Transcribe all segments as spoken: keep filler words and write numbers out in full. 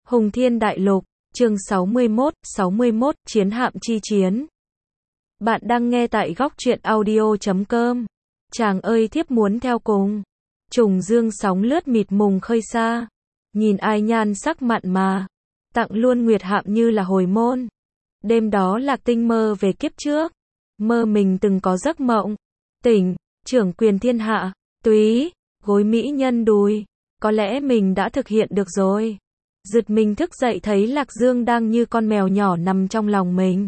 Hùng Thiên Đại Lục, chương sáu mươi mốt, sáu mươi mốt, Chiến hạm chi chiến. Bạn đang nghe tại góc truyện audio chấm com. Chàng ơi thiếp muốn theo cùng. Trùng dương sóng lướt mịt mùng khơi xa. Nhìn ai nhan sắc mặn mà. Tặng luôn nguyệt hạm như là hồi môn. Đêm đó Lạc Tinh mơ về kiếp trước. Mơ mình từng có giấc mộng. Tỉnh, trưởng quyền thiên hạ, túy, gối mỹ nhân đùi. Có lẽ mình đã thực hiện được rồi. Giật mình thức dậy thấy Lạc Dương đang như con mèo nhỏ nằm trong lòng mình.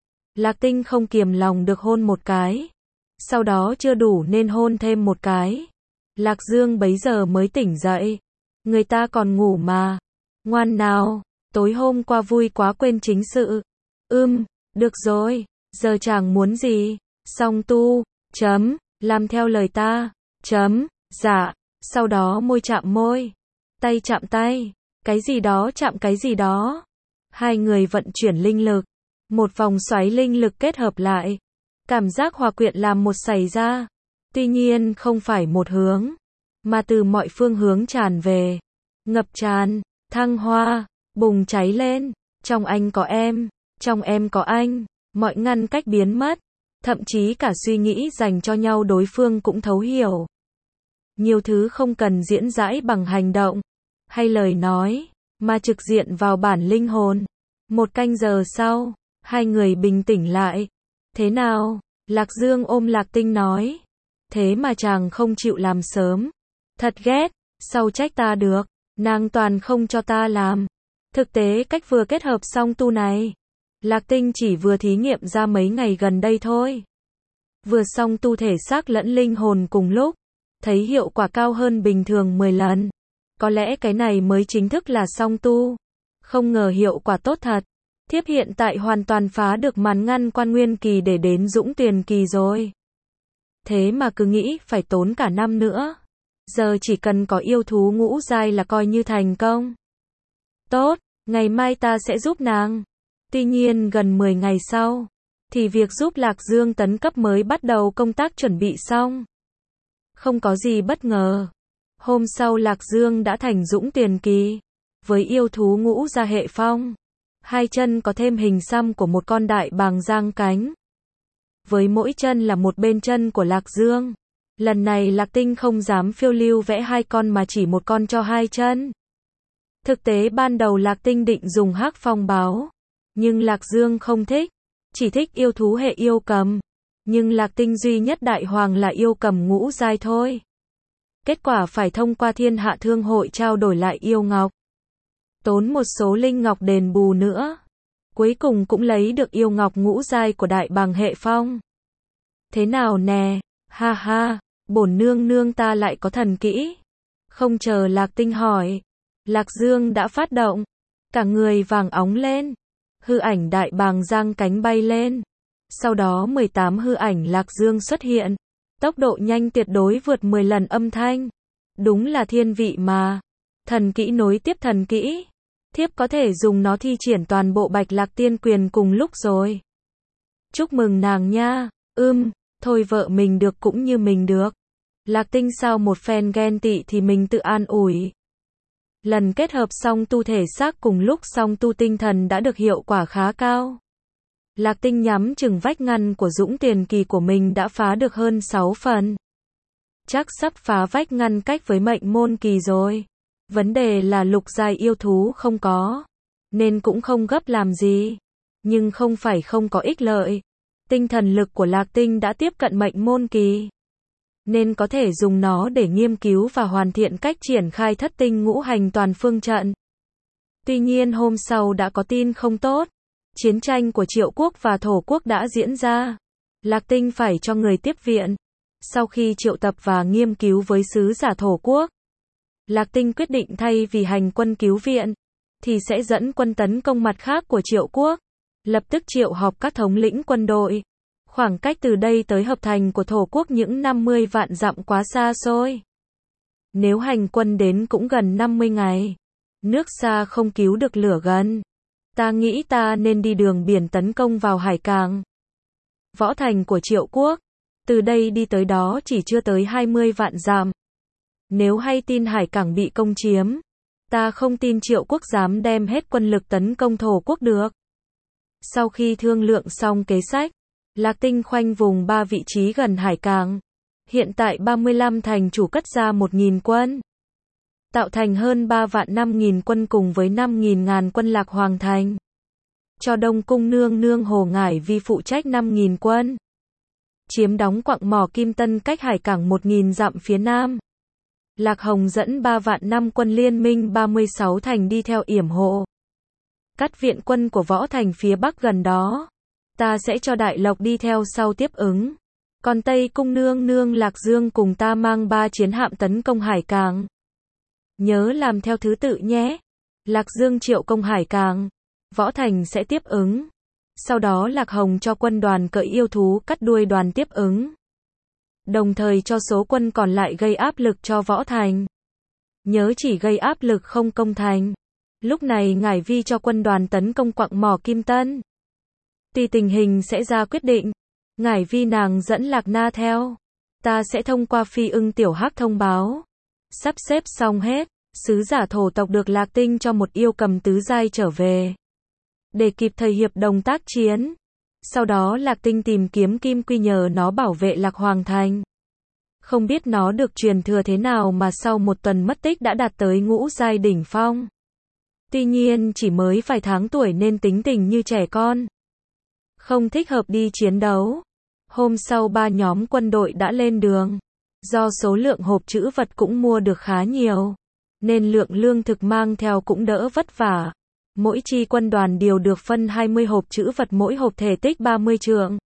Lạc Tinh không kiềm lòng được hôn một cái. Sau đó chưa đủ nên hôn thêm một cái. Lạc Dương bấy giờ mới tỉnh dậy. Người ta còn ngủ mà. Ngoan nào, tối hôm qua vui quá quên chính sự. Ưm, được rồi, giờ chàng muốn gì? Song tu, chấm, làm theo lời ta, chấm, dạ, sau đó môi chạm môi, tay chạm tay. Cái gì đó chạm cái gì đó. Hai người vận chuyển linh lực. Một vòng xoáy linh lực kết hợp lại. Cảm giác hòa quyện làm một xảy ra. Tuy nhiên không phải một hướng. Mà từ mọi phương hướng tràn về. Ngập tràn, thăng hoa, bùng cháy lên. Trong anh có em. Trong em có anh. Mọi ngăn cách biến mất. Thậm chí cả suy nghĩ dành cho nhau đối phương cũng thấu hiểu. Nhiều thứ không cần diễn giải bằng hành động hay lời nói, mà trực diện vào bản linh hồn. Một canh giờ sau, hai người bình tĩnh lại. Thế nào? Lạc Dương ôm Lạc Tinh nói. Thế mà chàng không chịu làm sớm. Thật ghét, sao trách ta được, nàng toàn không cho ta làm. Thực tế cách vừa kết hợp song tu này, Lạc Tinh chỉ vừa thí nghiệm ra mấy ngày gần đây thôi. Vừa song tu thể xác lẫn linh hồn cùng lúc, thấy hiệu quả cao hơn bình thường mười lần. Có lẽ cái này mới chính thức là song tu. Không ngờ hiệu quả tốt thật. Thiếp hiện tại hoàn toàn phá được màn ngăn quan nguyên kỳ để đến dũng tuyền kỳ rồi. Thế mà cứ nghĩ phải tốn cả năm nữa. Giờ chỉ cần có yêu thú ngũ giai là coi như thành công. Tốt, ngày mai ta sẽ giúp nàng. Tuy nhiên gần mười ngày sau, thì việc giúp Lạc Dương tấn cấp mới bắt đầu công tác chuẩn bị xong. Không có gì bất ngờ. Hôm sau Lạc Dương đã thành dũng tiền kỳ. Với yêu thú ngũ gia hệ phong. Hai chân có thêm hình xăm của một con đại bàng giang cánh. Với mỗi chân là một bên chân của Lạc Dương. Lần này Lạc Tinh không dám phiêu lưu vẽ hai con mà chỉ một con cho hai chân. Thực tế ban đầu Lạc Tinh định dùng hắc phong báo. Nhưng Lạc Dương không thích. Chỉ thích yêu thú hệ yêu cầm. Nhưng Lạc Tinh duy nhất đại hoàng là yêu cầm ngũ giai thôi. Kết quả phải thông qua thiên hạ thương hội trao đổi lại yêu ngọc. Tốn một số linh ngọc đền bù nữa. Cuối cùng cũng lấy được yêu ngọc ngũ giai của đại bàng hệ phong. Thế nào nè, ha ha, bổn nương nương ta lại có thần kỹ. Không chờ Lạc Tinh hỏi. Lạc Dương đã phát động. Cả người vàng óng lên. Hư ảnh đại bàng giang cánh bay lên. Sau đó mười tám hư ảnh Lạc Dương xuất hiện. Tốc độ nhanh tuyệt đối vượt mười lần âm thanh. Đúng là thiên vị mà. Thần kỹ nối tiếp thần kỹ. Thiếp có thể dùng nó thi triển toàn bộ Bạch Lạc Tiên Quyền cùng lúc rồi. Chúc mừng nàng nha. Ưm, thôi vợ mình được cũng như mình được. Lạc Tinh sau một phen ghen tị thì mình tự an ủi. Lần kết hợp song tu thể xác cùng lúc song tu tinh thần đã được hiệu quả khá cao. Lạc Tinh nhắm chừng vách ngăn của dũng tiền kỳ của mình đã phá được hơn sáu phần. Chắc sắp phá vách ngăn cách với mệnh môn kỳ rồi. Vấn đề là lục giai yêu thú không có. Nên cũng không gấp làm gì. Nhưng không phải không có ích lợi. Tinh thần lực của Lạc Tinh đã tiếp cận mệnh môn kỳ. Nên có thể dùng nó để nghiên cứu và hoàn thiện cách triển khai thất tinh ngũ hành toàn phương trận. Tuy nhiên hôm sau đã có tin không tốt. Chiến tranh của Triệu Quốc và Thổ Quốc đã diễn ra. Lạc Tinh phải cho người tiếp viện. Sau khi triệu tập và nghiên cứu với sứ giả Thổ Quốc, Lạc Tinh quyết định thay vì hành quân cứu viện, thì sẽ dẫn quân tấn công mặt khác của Triệu Quốc. Lập tức triệu họp các thống lĩnh quân đội. Khoảng cách từ đây tới hợp thành của Thổ Quốc những năm mươi vạn dặm quá xa xôi. Nếu hành quân đến cũng gần năm mươi ngày. Nước xa không cứu được lửa gần. Ta nghĩ ta nên đi đường biển tấn công vào hải cảng. Võ thành của Triệu Quốc. Từ đây đi tới đó chỉ chưa tới hai mươi vạn dặm. Nếu hay tin hải cảng bị công chiếm, Ta không tin Triệu Quốc dám đem hết quân lực tấn công Thổ Quốc được. Sau khi thương lượng xong kế sách, Lạc Tinh khoanh vùng ba vị trí gần hải cảng. Hiện tại ba mươi lăm thành chủ cất ra một nghìn quân. Tạo thành hơn ba vạn năm nghìn quân cùng với năm nghìn ngàn quân Lạc Hoàng thành. Cho Đông Cung nương nương Hồ Ngải Vi phụ trách năm nghìn quân. Chiếm đóng quặng mỏ Kim Tân cách hải cảng một nghìn dặm phía nam. Lạc Hồng dẫn ba vạn năm quân liên minh ba mươi sáu thành đi theo yểm hộ. Cắt viện quân của Võ Thành phía bắc gần đó. Ta sẽ cho Đại Lộc đi theo sau tiếp ứng. Còn Tây Cung nương nương Lạc Dương cùng ta mang ba chiến hạm tấn công hải cảng. Nhớ làm theo thứ tự nhé. Lạc Dương triệu công hải cảng. Võ Thành sẽ tiếp ứng. Sau đó Lạc Hồng cho quân đoàn cởi yêu thú cắt đuôi đoàn tiếp ứng. Đồng thời cho số quân còn lại gây áp lực cho Võ Thành. Nhớ chỉ gây áp lực không công thành. Lúc này Ngải Vi cho quân đoàn tấn công quặng mỏ Kim Tân. Tùy tình hình sẽ ra quyết định. Ngải Vi nàng dẫn Lạc Na theo. Ta sẽ thông qua Phi Ưng Tiểu Hắc thông báo. Sắp xếp xong hết, sứ giả thổ tộc được Lạc Tinh cho một yêu cầm tứ giai trở về. Để kịp thời hiệp đồng tác chiến. Sau đó Lạc Tinh tìm kiếm Kim Quy nhờ nó bảo vệ Lạc Hoàng thành. Không biết nó được truyền thừa thế nào mà sau một tuần mất tích đã đạt tới ngũ giai đỉnh phong. Tuy nhiên chỉ mới vài tháng tuổi nên tính tình như trẻ con. Không thích hợp đi chiến đấu. Hôm sau ba nhóm quân đội đã lên đường. Do số lượng hộp trữ vật cũng mua được khá nhiều, nên lượng lương thực mang theo cũng đỡ vất vả. Mỗi chi quân đoàn đều được phân hai mươi hộp trữ vật mỗi hộp thể tích ba mươi trượng.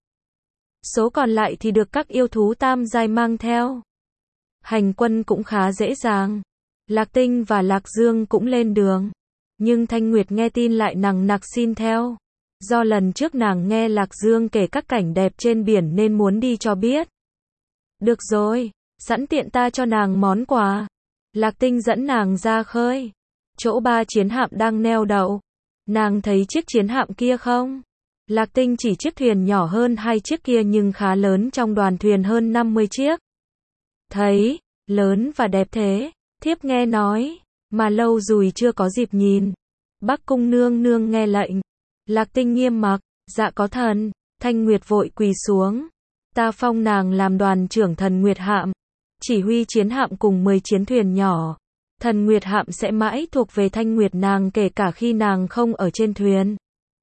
Số còn lại thì được các yêu thú tam giai mang theo. Hành quân cũng khá dễ dàng. Lạc Tinh và Lạc Dương cũng lên đường. Nhưng Thanh Nguyệt nghe tin lại nằng nặc xin theo. Do lần trước nàng nghe Lạc Dương kể các cảnh đẹp trên biển nên muốn đi cho biết. Được rồi, sẵn tiện ta cho nàng món quà. Lạc Tinh dẫn nàng ra khơi. Chỗ ba chiến hạm đang neo đậu. Nàng thấy chiếc chiến hạm kia không? Lạc Tinh chỉ chiếc thuyền nhỏ hơn hai chiếc kia nhưng khá lớn trong đoàn thuyền hơn năm mươi chiếc. Thấy, lớn và đẹp thế, thiếp nghe nói, mà lâu rồi chưa có dịp nhìn. Bắc Cung nương nương nghe lệnh. Lạc Tinh nghiêm mặc, dạ có thần. Thanh Nguyệt vội quỳ xuống. Ta phong nàng làm đoàn trưởng Thần Nguyệt hạm, chỉ huy chiến hạm cùng mười chiến thuyền nhỏ. Thần Nguyệt hạm sẽ mãi thuộc về Thanh Nguyệt nàng kể cả khi nàng không ở trên thuyền.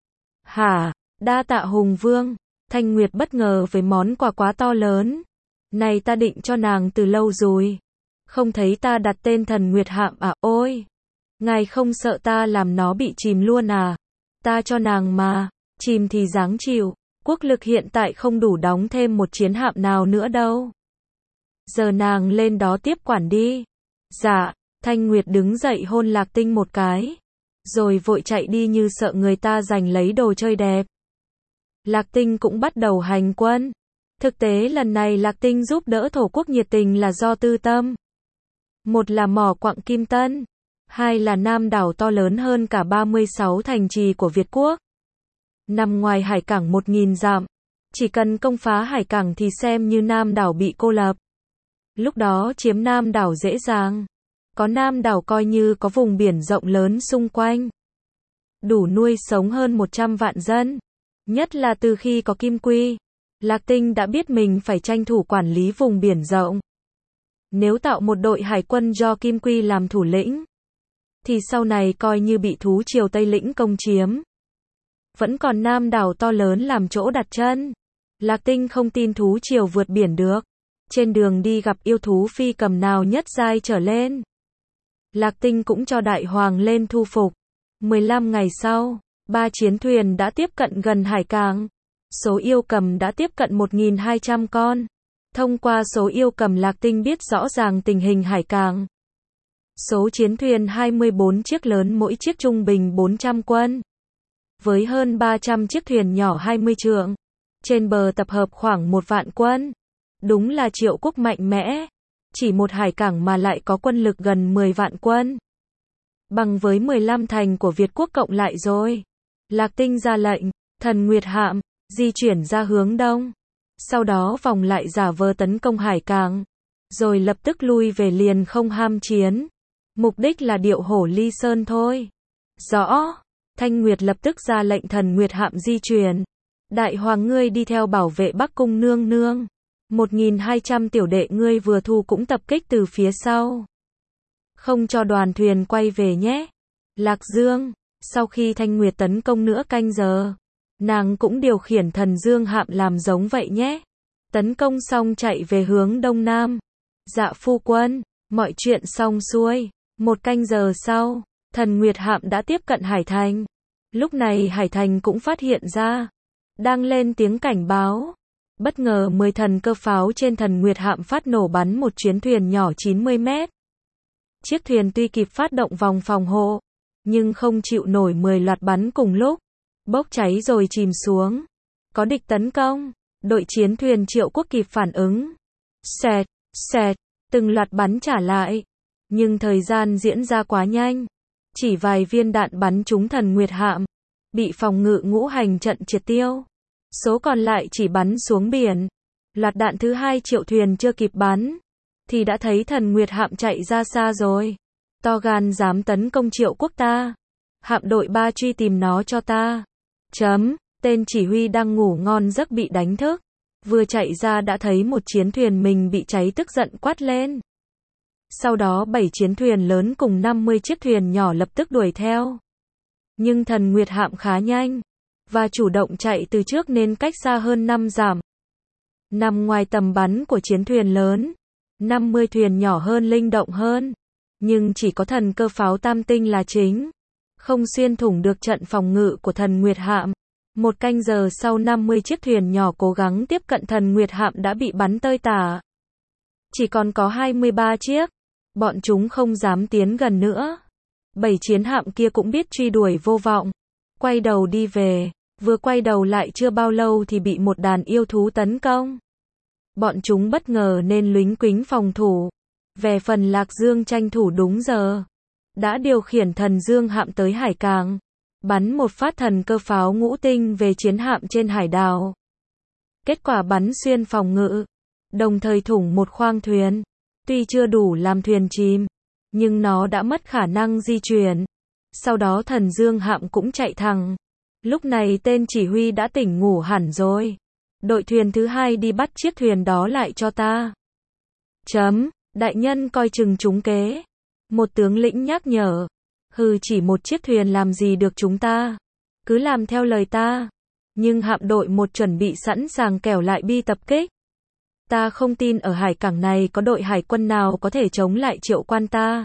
Hả, đa tạ Hùng Vương. Thanh Nguyệt bất ngờ với món quà quá to lớn. Này ta định cho nàng từ lâu rồi. Không thấy ta đặt tên Thần Nguyệt hạm à, ôi. Ngài không sợ ta làm nó bị chìm luôn à? Ta cho nàng mà, chìm thì dáng chịu. Quốc lực hiện tại không đủ đóng thêm một chiến hạm nào nữa đâu. Giờ nàng lên đó tiếp quản đi. Dạ. Thanh Nguyệt đứng dậy hôn Lạc Tinh một cái. Rồi vội chạy đi như sợ người ta giành lấy đồ chơi đẹp. Lạc Tinh cũng bắt đầu hành quân. Thực tế lần này Lạc Tinh giúp đỡ Thổ Quốc nhiệt tình là do tư tâm. Một là mỏ quặng Kim Tân. Hai là Nam đảo to lớn hơn cả ba mươi sáu thành trì của Việt Quốc. Nằm ngoài hải cảng một nghìn dặm. Chỉ cần công phá hải cảng thì xem như Nam đảo bị cô lập. Lúc đó chiếm Nam đảo dễ dàng. Có Nam đảo coi như có vùng biển rộng lớn xung quanh. Đủ nuôi sống hơn một trăm vạn dân. Nhất là từ khi có Kim Quy. Lạc Tinh đã biết mình phải tranh thủ quản lý vùng biển rộng. Nếu tạo một đội hải quân do Kim Quy làm thủ lĩnh, thì sau này coi như bị thú triều Tây Lĩnh công chiếm. Vẫn còn Nam đảo to lớn làm chỗ đặt chân. Lạc Tinh không tin thú triều vượt biển được. Trên đường đi gặp yêu thú phi cầm nào nhất giai trở lên. Lạc Tinh cũng cho Đại Hoàng lên thu phục. mười lăm ngày sau, ba chiến thuyền đã tiếp cận gần hải cảng. Số yêu cầm đã tiếp cận một nghìn hai trăm con. Thông qua số yêu cầm Lạc Tinh biết rõ ràng tình hình hải cảng. Số chiến thuyền hai mươi bốn chiếc lớn mỗi chiếc trung bình bốn trăm quân. Với hơn ba trăm chiếc thuyền nhỏ hai mươi trượng. Trên bờ tập hợp khoảng một vạn quân. Đúng là Triệu Quốc mạnh mẽ. Chỉ một hải cảng mà lại có quân lực gần mười vạn quân. Bằng với mười lăm thành của Việt Quốc cộng lại rồi. Lạc Tinh ra lệnh, Thần Nguyệt hạm, di chuyển ra hướng đông. Sau đó vòng lại giả vờ tấn công hải cảng. Rồi lập tức lui về liền không ham chiến. Mục đích là điệu hổ ly sơn thôi. Rõ. Thanh Nguyệt lập tức ra lệnh Thần Nguyệt hạm di chuyển. Đại hoàng ngươi đi theo bảo vệ Bắc Cung nương nương. một nghìn hai trăm tiểu đệ ngươi vừa thu cũng tập kích từ phía sau. Không cho đoàn thuyền quay về nhé. Lạc Dương, sau khi Thanh Nguyệt tấn công nửa canh giờ, nàng cũng điều khiển Thần Dương hạm làm giống vậy nhé. Tấn công xong chạy về hướng đông nam. Dạ phu quân, mọi chuyện xong xuôi. Một canh giờ sau, Thần Nguyệt hạm đã tiếp cận Hải Thành. Lúc này Hải Thành cũng phát hiện ra, đang lên tiếng cảnh báo. Bất ngờ mười thần cơ pháo trên Thần Nguyệt hạm phát nổ bắn một chuyến thuyền nhỏ chín mươi mét. Chiếc thuyền tuy kịp phát động vòng phòng hộ, nhưng không chịu nổi mười loạt bắn cùng lúc, bốc cháy rồi chìm xuống. Có địch tấn công, đội chiến thuyền Triệu Quốc kịp phản ứng. Xẹt, xẹt, từng loạt bắn trả lại. Nhưng thời gian diễn ra quá nhanh. Chỉ vài viên đạn bắn trúng Thần Nguyệt hạm, bị phòng ngự ngũ hành trận triệt tiêu. Số còn lại chỉ bắn xuống biển. Loạt đạn thứ hai Triệu thuyền chưa kịp bắn, thì đã thấy Thần Nguyệt hạm chạy ra xa rồi. To gan dám tấn công Triệu Quốc ta. Hạm đội ba truy tìm nó cho ta. Chấm, tên chỉ huy đang ngủ ngon giấc bị đánh thức. Vừa chạy ra đã thấy một chiến thuyền mình bị cháy tức giận quát lên. Sau đó bảy chiến thuyền lớn cùng năm mươi chiếc thuyền nhỏ lập tức đuổi theo. Nhưng Thần Nguyệt hạm khá nhanh, và chủ động chạy từ trước nên cách xa hơn năm dặm. Nằm ngoài tầm bắn của chiến thuyền lớn, năm mươi thuyền nhỏ hơn linh động hơn. Nhưng chỉ có thần cơ pháo tam tinh là chính. Không xuyên thủng được trận phòng ngự của Thần Nguyệt hạm. Một canh giờ sau năm mươi chiếc thuyền nhỏ cố gắng tiếp cận Thần Nguyệt hạm đã bị bắn tơi tả. Chỉ còn có hai mươi ba chiếc. Bọn chúng không dám tiến gần nữa. Bảy chiến hạm kia cũng biết truy đuổi vô vọng. Quay đầu đi về. Vừa quay đầu lại chưa bao lâu thì bị một đàn yêu thú tấn công. Bọn chúng bất ngờ nên lính quính phòng thủ. Về phần Lạc Dương tranh thủ đúng giờ. Đã điều khiển Thần Dương hạm tới hải cảng. Bắn một phát thần cơ pháo ngũ tinh về chiến hạm trên hải đảo. Kết quả bắn xuyên phòng ngự. Đồng thời thủng một khoang thuyền. Tuy chưa đủ làm thuyền chìm, nhưng nó đã mất khả năng di chuyển. Sau đó Thần Dương hạm cũng chạy thẳng. Lúc này tên chỉ huy đã tỉnh ngủ hẳn rồi. Đội thuyền thứ hai đi bắt chiếc thuyền đó lại cho ta. Chấm, đại nhân coi chừng trúng kế. Một tướng lĩnh nhắc nhở. Hừ, chỉ một chiếc thuyền làm gì được chúng ta. Cứ làm theo lời ta. Nhưng hạm đội một chuẩn bị sẵn sàng kẻo lại bi tập kích. Ta không tin ở hải cảng này có đội hải quân nào có thể chống lại Triệu quan ta.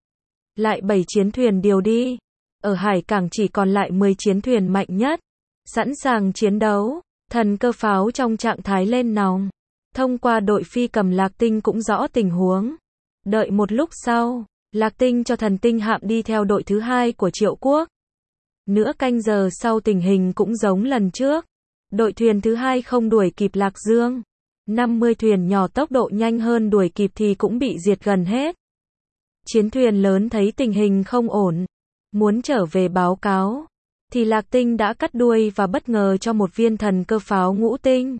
Lại bảy chiến thuyền điều đi. Ở hải cảng chỉ còn lại mười chiến thuyền mạnh nhất. Sẵn sàng chiến đấu. Thần cơ pháo trong trạng thái lên nòng. Thông qua đội phi cầm Lạc Tinh cũng rõ tình huống. Đợi một lúc sau, Lạc Tinh cho Thần Tinh hạm đi theo đội thứ hai của Triệu Quốc. Nửa canh giờ sau tình hình cũng giống lần trước. Đội thuyền thứ hai không đuổi kịp Lạc Dương. năm mươi thuyền nhỏ tốc độ nhanh hơn đuổi kịp thì cũng bị diệt gần hết. Chiến thuyền lớn thấy tình hình không ổn, muốn trở về báo cáo, thì Lạc Tinh đã cắt đuôi và bất ngờ cho một viên thần cơ pháo ngũ tinh.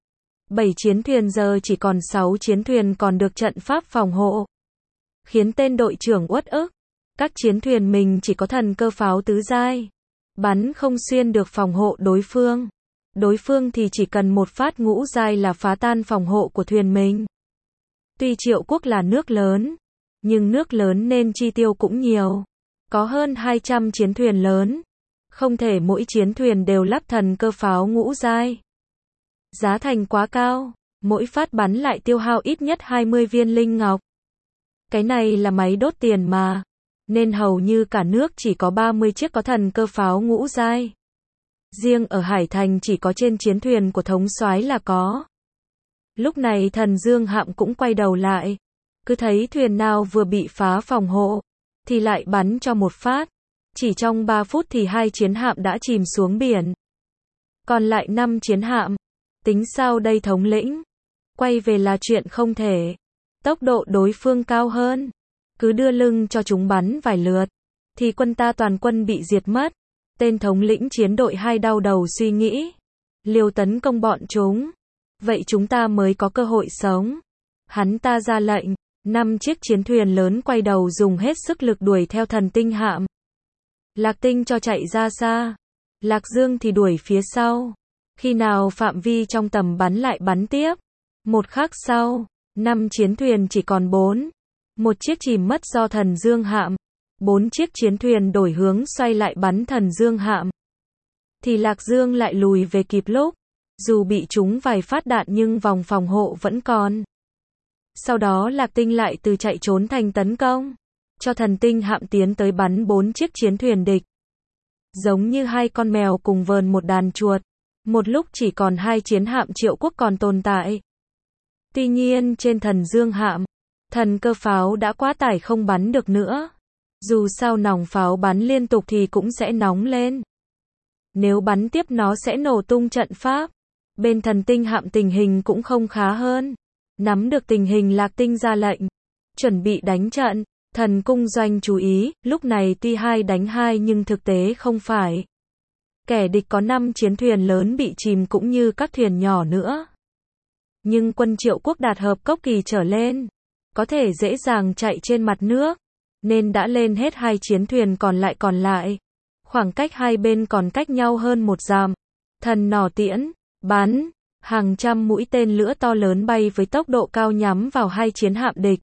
bảy chiến thuyền giờ chỉ còn sáu chiến thuyền còn được trận pháp phòng hộ. Khiến tên đội trưởng uất ức. Các chiến thuyền mình chỉ có thần cơ pháo tứ giai. Bắn không xuyên được phòng hộ đối phương. Đối phương thì chỉ cần một phát ngũ giai là phá tan phòng hộ của thuyền mình. Tuy Triệu Quốc là nước lớn, nhưng nước lớn nên chi tiêu cũng nhiều. Có hơn hai trăm chiến thuyền lớn. Không thể mỗi chiến thuyền đều lắp thần cơ pháo ngũ giai. Giá thành quá cao, mỗi phát bắn lại tiêu hao ít nhất hai mươi viên linh ngọc. Cái này là máy đốt tiền mà, nên hầu như cả nước chỉ có ba mươi chiếc có thần cơ pháo ngũ giai. Riêng ở Hải Thành chỉ có trên chiến thuyền của thống soái là có. Lúc này Thần Dương hạm cũng quay đầu lại, cứ thấy thuyền nào vừa bị phá phòng hộ, thì lại bắn cho một phát. Chỉ trong ba phút thì hai chiến hạm đã chìm xuống biển. Còn lại năm chiến hạm. Tính sao đây thống lĩnh? Quay về là chuyện không thể. Tốc độ đối phương cao hơn. Cứ đưa lưng cho chúng bắn vài lượt, thì quân ta toàn quân bị diệt mất. Tên thống lĩnh chiến đội hai đau đầu suy nghĩ. Liều tấn công bọn chúng. Vậy chúng ta mới có cơ hội sống. Hắn ta ra lệnh. Năm chiếc chiến thuyền lớn quay đầu dùng hết sức lực đuổi theo thần tinh hạm. Lạc Tinh cho chạy ra xa. Lạc Dương thì đuổi phía sau. Khi nào phạm vi trong tầm bắn lại bắn tiếp. Một khắc sau, năm chiến thuyền chỉ còn bốn. Một chiếc chìm mất do thần dương hạm. Bốn chiếc chiến thuyền đổi hướng xoay lại bắn thần dương hạm. Thì Lạc Dương lại lùi về kịp lúc. Dù bị trúng vài phát đạn nhưng vòng phòng hộ vẫn còn. Sau đó Lạc Tinh lại từ chạy trốn thành tấn công. Cho thần tinh hạm tiến tới bắn bốn chiếc chiến thuyền địch. Giống như hai con mèo cùng vờn một đàn chuột. Một lúc chỉ còn hai chiến hạm Triệu Quốc còn tồn tại. Tuy nhiên trên thần dương hạm, thần cơ pháo đã quá tải không bắn được nữa. Dù sao nòng pháo bắn liên tục thì cũng sẽ nóng lên. Nếu bắn tiếp nó sẽ nổ tung trận pháp. Bên thần tinh hạm tình hình cũng không khá hơn. Nắm được tình hình Lạc Tinh ra lệnh. Chuẩn bị đánh trận. Thần cung doanh chú ý, lúc này tuy hai đánh hai nhưng thực tế không phải. Kẻ địch có năm chiến thuyền lớn bị chìm cũng như các thuyền nhỏ nữa. Nhưng quân Triệu Quốc đạt hợp cốc kỳ trở lên. Có thể dễ dàng chạy trên mặt nước. Nên đã lên hết hai chiến thuyền còn lại còn lại. Khoảng cách hai bên còn cách nhau hơn một dặm. Thần nỏ tiễn, bắn. Hàng trăm mũi tên lửa to lớn bay với tốc độ cao nhắm vào hai chiến hạm địch.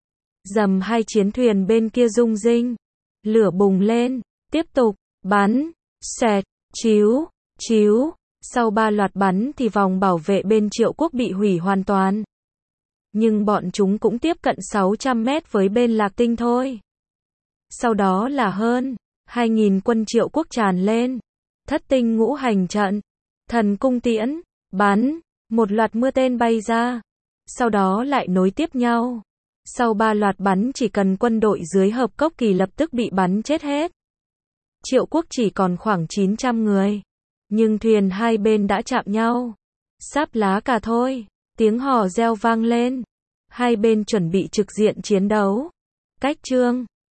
Dầm hai chiến thuyền bên kia rung rinh. Lửa bùng lên. Tiếp tục. Bắn. Xẹt. Chíu. Chíu. Sau ba loạt bắn thì vòng bảo vệ bên Triệu Quốc bị hủy hoàn toàn. Nhưng bọn chúng cũng tiếp cận sáu trăm mét với bên Lạc Tinh thôi. Sau đó là hơn hai nghìn quân Triệu Quốc tràn lên. Thất tinh ngũ hành trận. Thần cung tiễn. Bắn. Một loạt mưa tên bay ra. Sau đó lại nối tiếp nhau. Sau ba loạt bắn chỉ cần quân đội dưới hợp cốc kỳ lập tức bị bắn chết hết. Triệu Quốc chỉ còn khoảng chín trăm người. Nhưng thuyền hai bên đã chạm nhau. Sáp lá cả thôi. Tiếng hò reo vang lên. Hai bên chuẩn bị trực diện chiến đấu. Cách chương